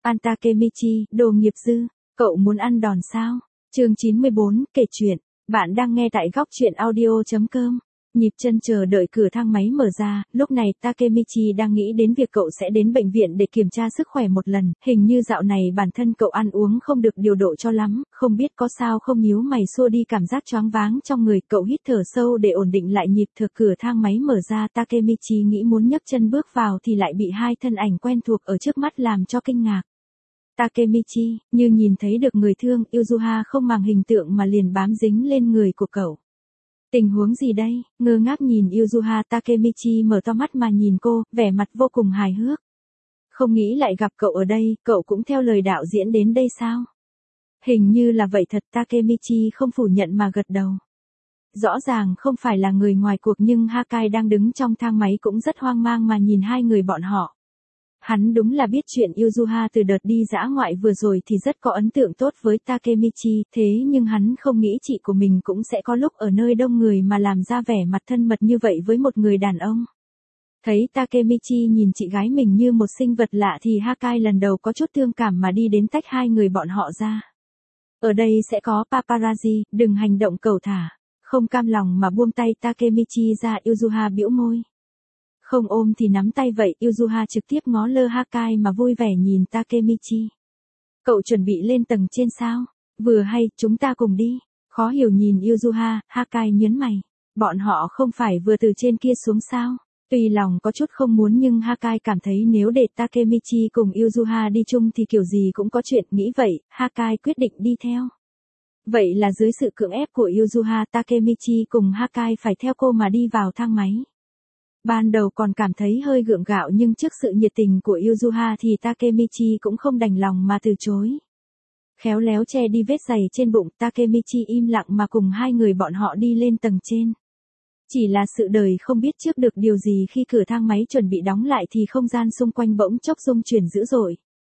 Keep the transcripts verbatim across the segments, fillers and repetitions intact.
An Takemichi, đồ nghiệp dư, cậu muốn ăn đòn sao? Chương chín mươi bốn, kể chuyện. Bạn đang nghe tại góc chuyện audio chấm com. Nhịp chân chờ đợi cửa thang máy mở ra, lúc này Takemichi đang nghĩ đến việc cậu sẽ đến bệnh viện để kiểm tra sức khỏe một lần, hình như dạo này bản thân cậu ăn uống không được điều độ cho lắm, không biết có sao không nhíu mày xua đi cảm giác choáng váng trong người, cậu hít thở sâu để ổn định lại nhịp thở. Cửa thang máy mở ra, Takemichi nghĩ muốn nhấc chân bước vào thì lại bị hai thân ảnh quen thuộc ở trước mắt làm cho kinh ngạc. Takemichi, như nhìn thấy được người thương, Yuzuha không màng hình tượng mà liền bám dính lên người của cậu. Tình huống gì đây? Ngơ ngác nhìn Yuzuha, Takemichi mở to mắt mà nhìn cô, vẻ mặt vô cùng hài hước. Không nghĩ lại gặp cậu ở đây, cậu cũng theo lời đạo diễn đến đây sao? Hình như là vậy thật, Takemichi không phủ nhận mà gật đầu. Rõ ràng không phải là người ngoài cuộc nhưng Hakai đang đứng trong thang máy cũng rất hoang mang mà nhìn hai người bọn họ. Hắn đúng là biết chuyện Yuzuha từ đợt đi dã ngoại vừa rồi thì rất có ấn tượng tốt với Takemichi, thế nhưng hắn không nghĩ chị của mình cũng sẽ có lúc ở nơi đông người mà làm ra vẻ mặt thân mật như vậy với một người đàn ông. Thấy Takemichi nhìn chị gái mình như một sinh vật lạ thì Hakai lần đầu có chút thương cảm mà đi đến tách hai người bọn họ ra. Ở đây sẽ có paparazzi, đừng hành động cẩu thả. Không cam lòng mà buông tay Takemichi ra, Yuzuha bĩu môi. Không ôm thì nắm tay vậy, Yuzuha trực tiếp ngó lơ Hakai mà vui vẻ nhìn Takemichi. Cậu chuẩn bị lên tầng trên sao? Vừa hay, chúng ta cùng đi. Khó hiểu nhìn Yuzuha, Hakai nhớn mày. Bọn họ không phải vừa từ trên kia xuống sao? Tuy lòng có chút không muốn nhưng Hakai cảm thấy nếu để Takemichi cùng Yuzuha đi chung thì kiểu gì cũng có chuyện, nghĩ vậy, Hakai quyết định đi theo. Vậy là dưới sự cưỡng ép của Yuzuha, Takemichi cùng Hakai phải theo cô mà đi vào thang máy. Ban đầu còn cảm thấy hơi gượng gạo nhưng trước sự nhiệt tình của Yuzuha thì Takemichi cũng không đành lòng mà từ chối. Khéo léo che đi vết giày trên bụng, Takemichi im lặng mà cùng hai người bọn họ đi lên tầng trên. Chỉ là sự đời không biết trước được điều gì khi cửa thang máy chuẩn bị đóng lại thì không gian xung quanh bỗng chốc rung chuyển dữ dội.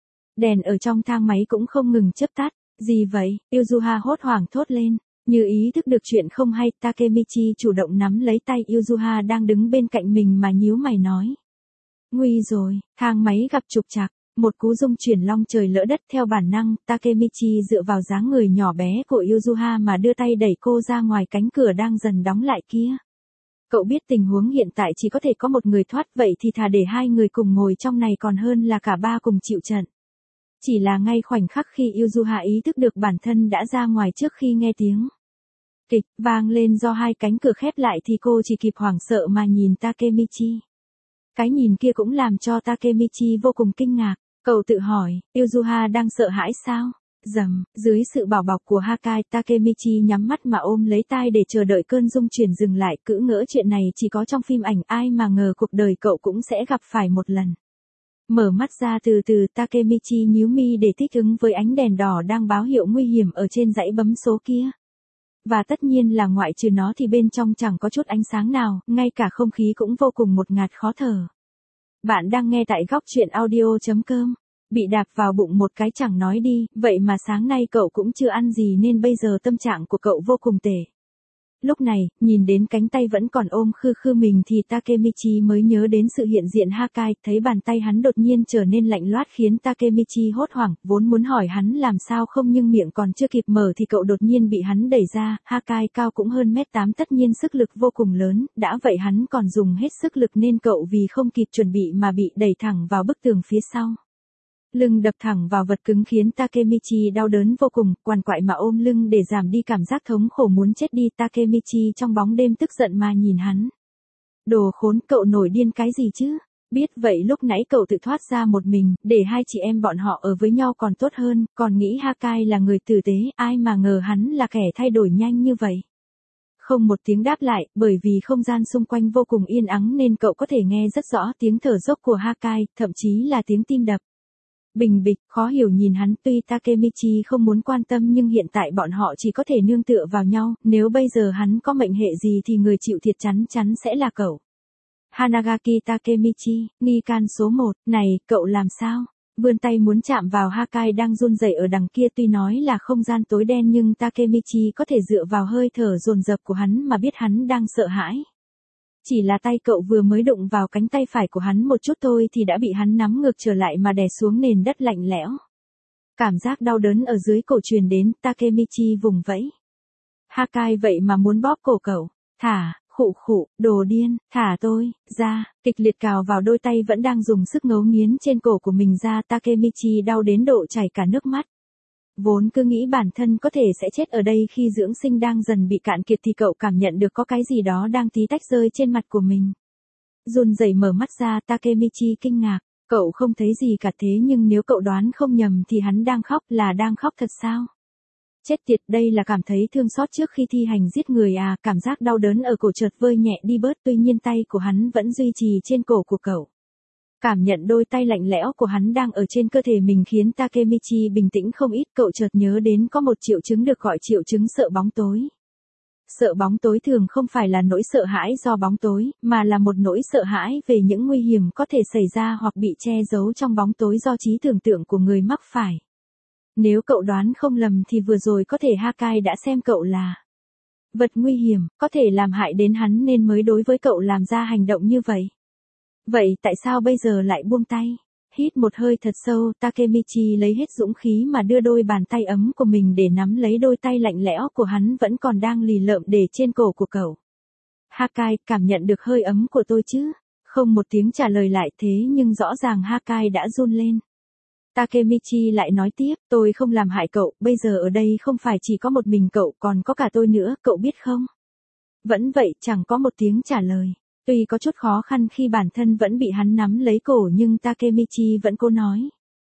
Đèn ở trong thang máy cũng không ngừng chớp tắt. Gì vậy? Yuzuha hốt hoảng thốt lên. Như ý thức được chuyện không hay, Takemichi chủ động nắm lấy tay Yuzuha đang đứng bên cạnh mình mà nhíu mày nói. Nguy rồi, thang máy gặp trục trặc, một cú rung chuyển long trời lỡ đất. Theo bản năng, Takemichi dựa vào dáng người nhỏ bé của Yuzuha mà đưa tay đẩy cô ra ngoài cánh cửa đang dần đóng lại kia. Cậu biết tình huống hiện tại chỉ có thể có một người thoát, vậy thì thà để hai người cùng ngồi trong này còn hơn là cả ba cùng chịu trận. Chỉ là ngay khoảnh khắc khi Yuzuha ý thức được bản thân đã ra ngoài trước khi nghe tiếng kịch vang lên do hai cánh cửa khép lại thì cô chỉ kịp hoảng sợ mà nhìn Takemichi. Cái nhìn kia cũng làm cho Takemichi vô cùng kinh ngạc. Cậu tự hỏi, Yuzuha đang sợ hãi sao? Rầm, dưới sự bảo bọc của Hakai, Takemichi nhắm mắt mà ôm lấy tai để chờ đợi cơn rung chuyển dừng lại. Cữ ngỡ chuyện này chỉ có trong phim ảnh, ai mà ngờ cuộc đời cậu cũng sẽ gặp phải một lần. Mở mắt ra từ từ, Takemichi nhíu mi để thích ứng với ánh đèn đỏ đang báo hiệu nguy hiểm ở trên dãy bấm số kia. Và tất nhiên là ngoại trừ nó thì bên trong chẳng có chút ánh sáng nào, ngay cả không khí cũng vô cùng ngột ngạt khó thở. Bạn đang nghe tại góc chuyện audio chấm com. Bị đạp vào bụng một cái chẳng nói đi, vậy mà sáng nay cậu cũng chưa ăn gì nên bây giờ tâm trạng của cậu vô cùng tệ. Lúc này, nhìn đến cánh tay vẫn còn ôm khư khư mình thì Takemichi mới nhớ đến sự hiện diện Hakai, thấy bàn tay hắn đột nhiên trở nên lạnh loát khiến Takemichi hốt hoảng, vốn muốn hỏi hắn làm sao không nhưng miệng còn chưa kịp mở thì cậu đột nhiên bị hắn đẩy ra. Hakai cao cũng hơn mét tám, tất nhiên sức lực vô cùng lớn, đã vậy hắn còn dùng hết sức lực nên cậu vì không kịp chuẩn bị mà bị đẩy thẳng vào bức tường phía sau. Lưng đập thẳng vào vật cứng khiến Takemichi đau đớn vô cùng, quằn quại mà ôm lưng để giảm đi cảm giác thống khổ muốn chết đi. Takemichi trong bóng đêm tức giận mà nhìn hắn. Đồ khốn, cậu nổi điên cái gì chứ? Biết vậy lúc nãy cậu tự thoát ra một mình, để hai chị em bọn họ ở với nhau còn tốt hơn, còn nghĩ Hakai là người tử tế, ai mà ngờ hắn là kẻ thay đổi nhanh như vậy. Không một tiếng đáp lại, bởi vì không gian xung quanh vô cùng yên ắng nên cậu có thể nghe rất rõ tiếng thở dốc của Hakai, thậm chí là tiếng tim đập. Bình bịch, khó hiểu nhìn hắn, tuy Takemichi không muốn quan tâm nhưng hiện tại bọn họ chỉ có thể nương tựa vào nhau, nếu bây giờ hắn có mệnh hệ gì thì người chịu thiệt chắn chắn sẽ là cậu. Hanagaki Takemichi, nghi can số một, này, cậu làm sao? Vươn tay muốn chạm vào Hakai đang run rẩy ở đằng kia, tuy nói là không gian tối đen nhưng Takemichi có thể dựa vào hơi thở dồn dập của hắn mà biết hắn đang sợ hãi. Chỉ là tay cậu vừa mới đụng vào cánh tay phải của hắn một chút thôi thì đã bị hắn nắm ngược trở lại mà đè xuống nền đất lạnh lẽo. Cảm giác đau đớn ở dưới cổ truyền đến, Takemichi vùng vẫy. Hakai vậy mà muốn bóp cổ cậu. Thả, khụ khụ, đồ điên, thả tôi, ra, kịch liệt cào vào đôi tay vẫn đang dùng sức ngấu nghiến trên cổ của mình ra, Takemichi đau đến độ chảy cả nước mắt. Vốn cứ nghĩ bản thân có thể sẽ chết ở đây khi dưỡng sinh đang dần bị cạn kiệt thì cậu cảm nhận được có cái gì đó đang tí tách rơi trên mặt của mình. Run rẩy mở mắt ra, Takemichi kinh ngạc, cậu không thấy gì cả thế nhưng nếu cậu đoán không nhầm thì hắn đang khóc, là đang khóc thật sao? Chết tiệt, đây là cảm thấy thương xót trước khi thi hành giết người à, cảm giác đau đớn ở cổ chợt vơi nhẹ đi bớt, tuy nhiên tay của hắn vẫn duy trì trên cổ của cậu. Cảm nhận đôi tay lạnh lẽo của hắn đang ở trên cơ thể mình khiến Takemichi bình tĩnh không ít, cậu chợt nhớ đến có một triệu chứng được gọi triệu chứng sợ bóng tối. Sợ bóng tối thường không phải là nỗi sợ hãi do bóng tối, mà là một nỗi sợ hãi về những nguy hiểm có thể xảy ra hoặc bị che giấu trong bóng tối do trí tưởng tượng của người mắc phải. Nếu cậu đoán không lầm thì vừa rồi có thể Hakai đã xem cậu là vật nguy hiểm, có thể làm hại đến hắn nên mới đối với cậu làm ra hành động như vậy. Vậy tại sao bây giờ lại buông tay? Hít một hơi thật sâu, Takemichi lấy hết dũng khí mà đưa đôi bàn tay ấm của mình để nắm lấy đôi tay lạnh lẽo của hắn vẫn còn đang lì lợm để trên cổ của cậu. Hakai, cảm nhận được hơi ấm của tôi chứ? Không một tiếng trả lời lại, thế nhưng rõ ràng Hakai đã run lên. Takemichi lại nói tiếp, tôi không làm hại cậu, bây giờ ở đây không phải chỉ có một mình cậu, còn có cả tôi nữa, cậu biết không? Vẫn vậy, chẳng có một tiếng trả lời. Tuy có chút khó khăn khi bản thân vẫn bị hắn nắm lấy cổ nhưng Takemichi vẫn cố nói.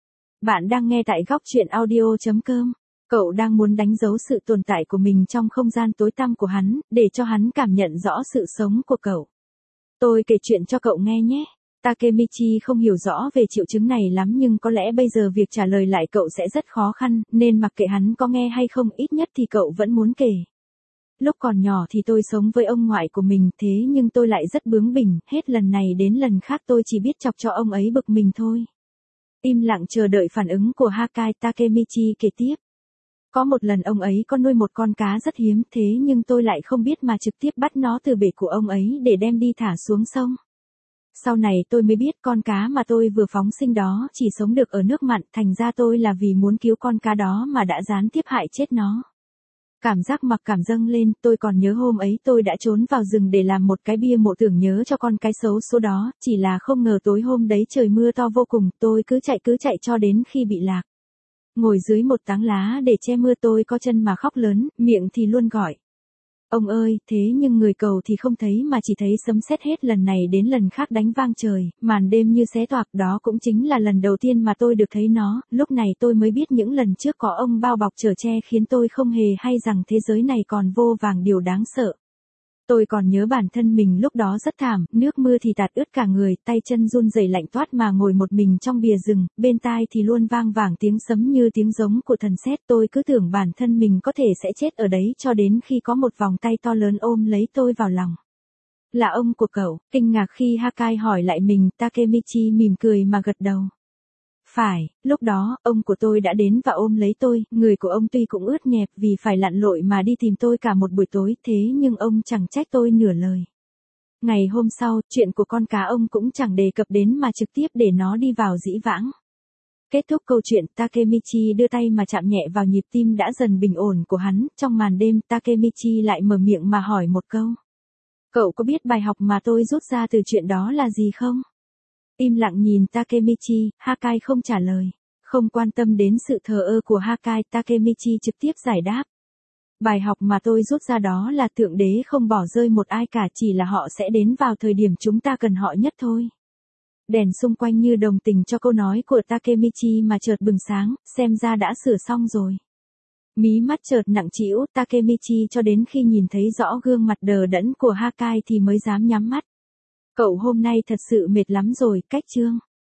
Bạn đang nghe tại góc truyện audio chấm com. Cậu đang muốn đánh dấu sự tồn tại của mình trong không gian tối tăm của hắn, để cho hắn cảm nhận rõ sự sống của cậu. Tôi kể chuyện cho cậu nghe nhé. Takemichi không hiểu rõ về triệu chứng này lắm nhưng có lẽ bây giờ việc trả lời lại cậu sẽ rất khó khăn, nên mặc kệ hắn có nghe hay không, ít nhất thì cậu vẫn muốn kể. Lúc còn nhỏ thì tôi sống với ông ngoại của mình, thế nhưng tôi lại rất bướng bỉnh, hết lần này đến lần khác tôi chỉ biết chọc cho ông ấy bực mình thôi. Im lặng chờ đợi phản ứng của Hakai, Takemichi kể tiếp. Có một lần ông ấy có nuôi một con cá rất hiếm, thế nhưng tôi lại không biết mà trực tiếp bắt nó từ bể của ông ấy để đem đi thả xuống sông. Sau này tôi mới biết con cá mà tôi vừa phóng sinh đó chỉ sống được ở nước mặn, thành ra tôi là vì muốn cứu con cá đó mà đã gián tiếp hại chết nó. Cảm giác mặc cảm dâng lên, tôi còn nhớ hôm ấy tôi đã trốn vào rừng để làm một cái bia mộ tưởng nhớ cho con cái xấu số đó, chỉ là không ngờ tối hôm đấy trời mưa to vô cùng, tôi cứ chạy cứ chạy cho đến khi bị lạc. Ngồi dưới một táng lá để che mưa tôi có chân mà khóc lớn, miệng thì luôn gọi. Ông ơi, thế nhưng người cầu thì không thấy mà chỉ thấy sấm sét hết lần này đến lần khác đánh vang trời, màn đêm như xé toạc, đó cũng chính là lần đầu tiên mà tôi được thấy nó, lúc này tôi mới biết những lần trước có ông bao bọc chở che khiến tôi không hề hay rằng thế giới này còn vô vàng điều đáng sợ. Tôi còn nhớ bản thân mình lúc đó rất thảm, nước mưa thì tạt ướt cả người, tay chân run rẩy lạnh toát mà ngồi một mình trong bìa rừng, bên tai thì luôn vang vẳng tiếng sấm như tiếng giống của thần sét, tôi cứ tưởng bản thân mình có thể sẽ chết ở đấy cho đến khi có một vòng tay to lớn ôm lấy tôi vào lòng. Là ông của cậu, kinh ngạc khi Hakai hỏi lại mình, Takemichi mỉm cười mà gật đầu. Phải, lúc đó, ông của tôi đã đến và ôm lấy tôi, người của ông tuy cũng ướt nhẹp vì phải lặn lội mà đi tìm tôi cả một buổi tối, thế nhưng ông chẳng trách tôi nửa lời. Ngày hôm sau, chuyện của con cá ông cũng chẳng đề cập đến mà trực tiếp để nó đi vào dĩ vãng. Kết thúc câu chuyện, Takemichi đưa tay mà chạm nhẹ vào nhịp tim đã dần bình ổn của hắn, trong màn đêm, Takemichi lại mở miệng mà hỏi một câu. Cậu có biết bài học mà tôi rút ra từ chuyện đó là gì không? Im lặng nhìn Takemichi, Hakai không trả lời. Không quan tâm đến sự thờ ơ của Hakai, Takemichi trực tiếp giải đáp. Bài học mà tôi rút ra đó là Thượng Đế không bỏ rơi một ai cả, chỉ là họ sẽ đến vào thời điểm chúng ta cần họ nhất thôi. Đèn xung quanh như đồng tình cho câu nói của Takemichi mà chợt bừng sáng, xem ra đã sửa xong rồi. Mí mắt chợt nặng trĩu, Takemichi cho đến khi nhìn thấy rõ gương mặt đờ đẫn của Hakai thì mới dám nhắm mắt. Cậu hôm nay thật sự mệt lắm rồi, cách chương.